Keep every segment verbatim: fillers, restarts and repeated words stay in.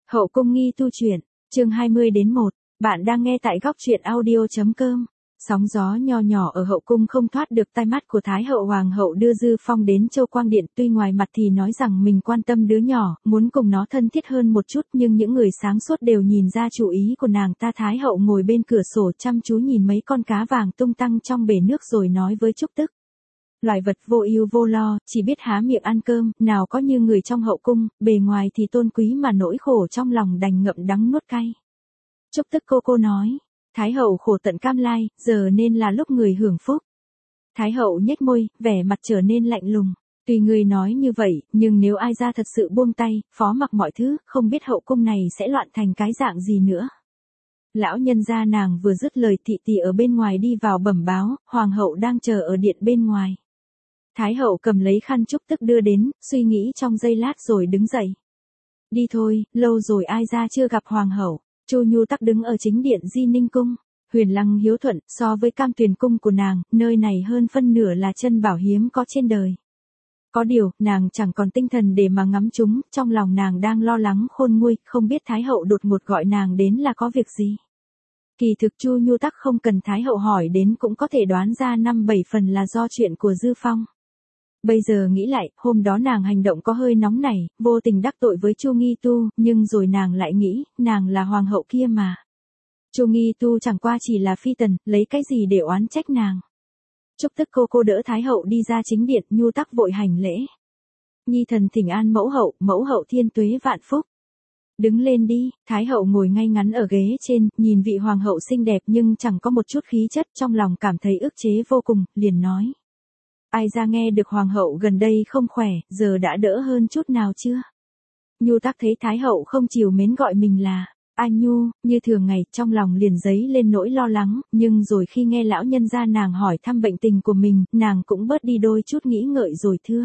Hậu cung nghi tu truyện, chương hai mươi đến một, bạn đang nghe tại góc truyện audio.com. Sóng gió nho nhỏ ở hậu cung không thoát được tai mắt của Thái hậu Hoàng hậu đưa Dư Phong đến Châu Quang Điện, tuy ngoài mặt thì nói rằng mình quan tâm đứa nhỏ, muốn cùng nó thân thiết hơn một chút, nhưng những người sáng suốt đều nhìn ra chủ ý của nàng ta. Thái hậu ngồi bên cửa sổ chăm chú nhìn mấy con cá vàng tung tăng trong bể nước rồi nói với Trúc Tức. Loài vật vô ưu vô lo, chỉ biết há miệng ăn cơm, nào có như người trong hậu cung, bề ngoài thì tôn quý mà nỗi khổ trong lòng đành ngậm đắng nuốt cay. Trúc Tức cô cô nói, Thái hậu khổ tận cam lai, giờ nên là lúc người hưởng phúc. Thái hậu nhếch môi, vẻ mặt trở nên lạnh lùng. Tùy người nói như vậy, nhưng nếu ai ra thật sự buông tay, phó mặc mọi thứ, không biết hậu cung này sẽ loạn thành cái dạng gì nữa. Lão nhân gia nàng vừa dứt lời, thị tỷ ở bên ngoài đi vào bẩm báo, hoàng hậu đang chờ ở điện bên ngoài. Thái hậu cầm lấy khăn Trúc Tức đưa đến, suy nghĩ trong giây lát rồi đứng dậy. Đi thôi, lâu rồi ai ra chưa gặp hoàng hậu. Chu Nhu Tắc đứng ở chính điện Di Ninh cung. Huyền Lăng hiếu thuận, so với Cam Tuyền cung của nàng, nơi này hơn phân nửa là chân bảo hiếm có trên đời. Có điều, nàng chẳng còn tinh thần để mà ngắm chúng, trong lòng nàng đang lo lắng khôn nguôi, không biết Thái hậu đột ngột gọi nàng đến là có việc gì. Kỳ thực Chu Nhu Tắc không cần Thái hậu hỏi đến cũng có thể đoán ra năm bảy phần là do chuyện của Dư Phong. Bây giờ nghĩ lại, hôm đó nàng hành động có hơi nóng nảy, vô tình đắc tội với Chu Nghi Tu, nhưng rồi nàng lại nghĩ, nàng là hoàng hậu kia mà. Chu Nghi Tu chẳng qua chỉ là phi tần, lấy cái gì để oán trách nàng. Trúc Tức cô cô đỡ Thái hậu đi ra chính điện, Nhu Tắc vội hành lễ. Nhi thần thỉnh an mẫu hậu, mẫu hậu thiên tuế vạn phúc. Đứng lên đi, Thái hậu ngồi ngay ngắn ở ghế trên, nhìn vị hoàng hậu xinh đẹp nhưng chẳng có một chút khí chất, trong lòng cảm thấy ức chế vô cùng, liền nói. Ai ra nghe được hoàng hậu gần đây không khỏe, giờ đã đỡ hơn chút nào chưa? Nhu Tắc thấy Thái hậu không chiều mến gọi mình là A Nhu, như thường ngày, trong lòng liền dấy lên nỗi lo lắng, nhưng rồi khi nghe lão nhân gia nàng hỏi thăm bệnh tình của mình, nàng cũng bớt đi đôi chút nghĩ ngợi rồi thưa.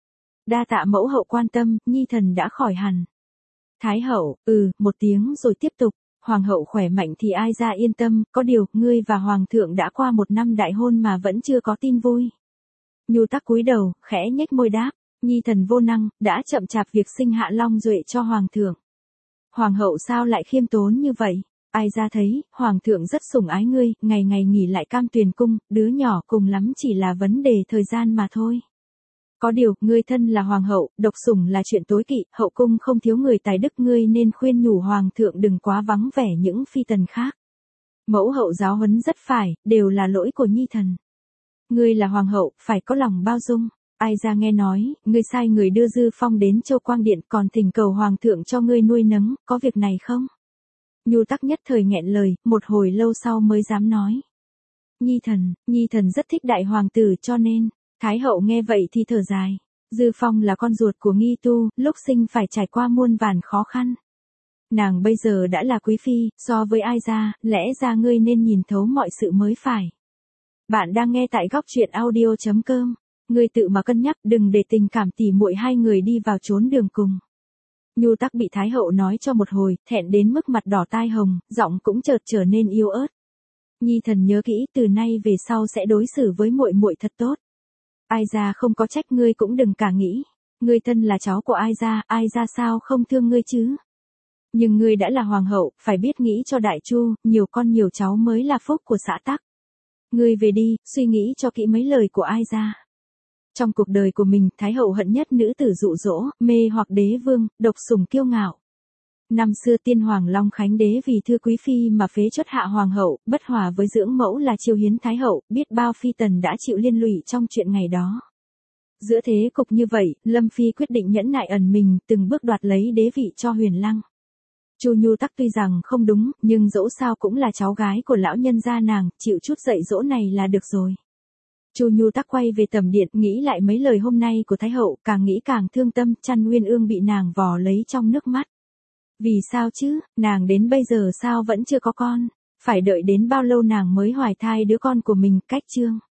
Đa tạ mẫu hậu quan tâm, nhi thần đã khỏi hẳn. Thái hậu, ừ, một tiếng rồi tiếp tục, hoàng hậu khỏe mạnh thì ai ra yên tâm, có điều, ngươi và hoàng thượng đã qua một năm đại hôn mà vẫn chưa có tin vui. Nhu Tắc cúi đầu, khẽ nhếch môi đáp, nhi thần vô năng, đã chậm chạp việc sinh Hạ Long Duệ cho hoàng thượng. Hoàng hậu sao lại khiêm tốn như vậy? Ai ra thấy, hoàng thượng rất sủng ái ngươi, ngày ngày nghỉ lại Cam Tuyền cung, đứa nhỏ cùng lắm chỉ là vấn đề thời gian mà thôi. Có điều, ngươi thân là hoàng hậu, độc sủng là chuyện tối kỵ, hậu cung không thiếu người tài đức, ngươi nên khuyên nhủ hoàng thượng đừng quá vắng vẻ những phi tần khác. Mẫu hậu giáo huấn rất phải, đều là lỗi của nhi thần. Ngươi là hoàng hậu, phải có lòng bao dung. Ai ra nghe nói, ngươi sai người đưa Dư Phong đến Châu Quang Điện, còn thỉnh cầu hoàng thượng cho ngươi nuôi nấng, có việc này không? Nhu Tắc nhất thời nghẹn lời, một hồi lâu sau mới dám nói. Nhi thần, nhi thần rất thích đại hoàng tử cho nên, Thái hậu nghe vậy thì thở dài. Dư Phong là con ruột của Nghi Tu, lúc sinh phải trải qua muôn vàn khó khăn. Nàng bây giờ đã là quý phi, so với ai ra, lẽ ra ngươi nên nhìn thấu mọi sự mới phải. Bạn đang nghe tại góc truyện audio.com. Ngươi tự mà cân nhắc, đừng để tình cảm tỉ muội hai người đi vào chốn đường cùng. Nhu Tắc bị Thái hậu nói cho một hồi, thẹn đến mức mặt đỏ tai hồng, giọng cũng chợt trở nên yếu ớt. Nhi thần nhớ kỹ, từ nay về sau sẽ đối xử với muội muội thật tốt. Ai ra không có trách ngươi cũng đừng cả nghĩ. Ngươi thân là cháu của ai ra, ai ra sao không thương ngươi chứ? Nhưng ngươi đã là hoàng hậu, phải biết nghĩ cho đại chu, nhiều con nhiều cháu mới là phúc của xã tắc. Ngươi về đi, suy nghĩ cho kỹ mấy lời của ai ra. Trong cuộc đời của mình, Thái hậu hận nhất nữ tử dụ dỗ, mê hoặc đế vương, độc sủng kiêu ngạo. Năm xưa tiên hoàng Long Khánh đế vì thưa quý phi mà phế chốt hạ hoàng hậu, bất hòa với dưỡng mẫu là Chiêu Hiến Thái hậu, biết bao phi tần đã chịu liên lụy trong chuyện ngày đó. Giữa thế cục như vậy, Lâm Phi quyết định nhẫn nại ẩn mình, từng bước đoạt lấy đế vị cho Huyền Lăng. Chu Nhu Tắc tuy rằng không đúng, nhưng dẫu sao cũng là cháu gái của lão nhân gia nàng, chịu chút dạy dỗ này là được rồi. Chu Nhu Tắc quay về tầm điện, nghĩ lại mấy lời hôm nay của Thái hậu, càng nghĩ càng thương tâm, chăn Nguyên Ương bị nàng vò lấy trong nước mắt. Vì sao chứ, nàng đến bây giờ sao vẫn chưa có con, phải đợi đến bao lâu nàng mới hoài thai đứa con của mình, cách chương.